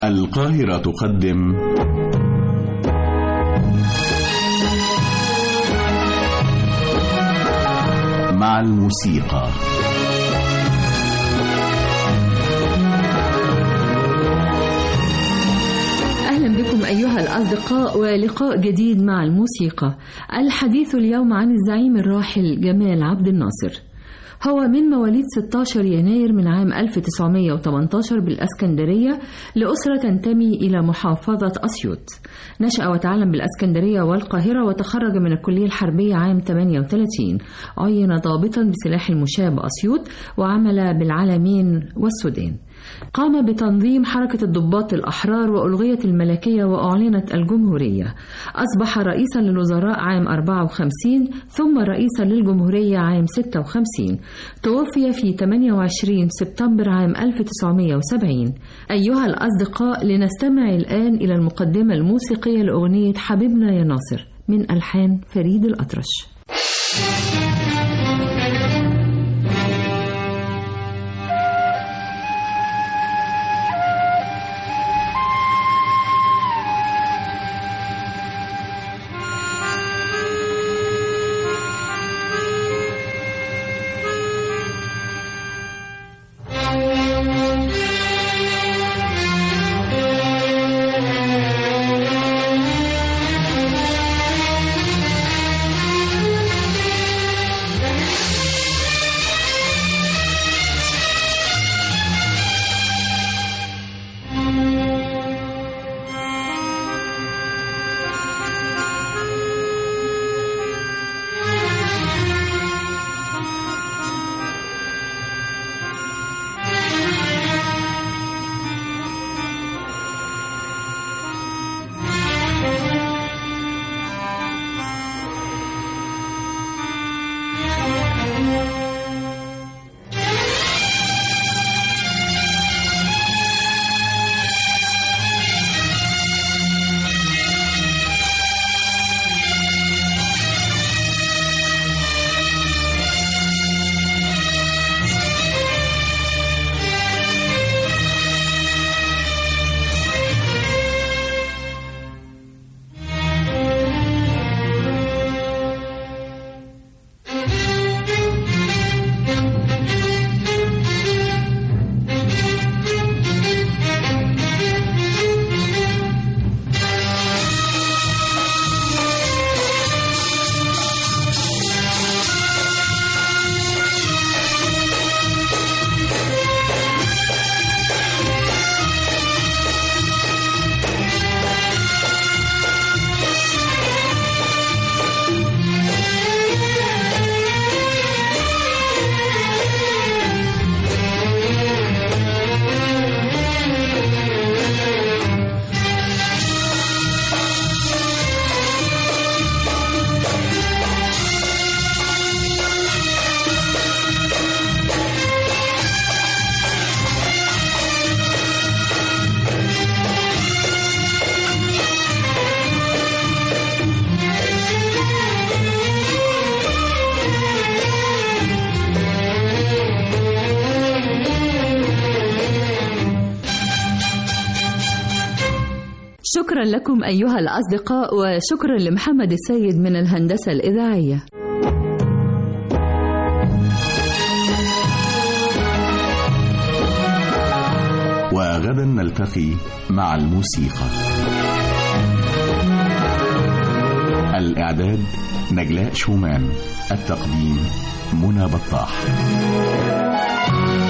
القاهرة تقدم مع الموسيقى. أهلا بكم أيها الأصدقاء ولقاء جديد مع الموسيقى. الحديث اليوم عن الزعيم الراحل جمال عبد الناصر. هو من مواليد 16 يناير من عام 1918 بالأسكندرية لأسرة تنتمي إلى محافظة أسيوط. نشأ وتعلم بالأسكندرية والقاهرة وتخرج من الكلية الحربية عام 38. عين ضابطا بسلاح المشاة بأسيوط وعمل بالعلمين والسودان. قام بتنظيم حركة الضباط الأحرار وألغيت الملكية وأعلنت الجمهورية. أصبح رئيسا للوزراء عام 54 ثم رئيسا للجمهورية عام 56. توفي في 28 سبتمبر عام 1970. أيها الأصدقاء، لنستمع الآن إلى المقدمة الموسيقية لأغنية حبيبنا يا ناصر من ألحان فريد الأطرش. شكرا لكم أيها الأصدقاء، وشكرا لمحمد السيد من الهندسة الإذاعية. وغدا نلتقي مع الموسيقى. الإعداد نجلاء شومان، التقديم منى بطاح.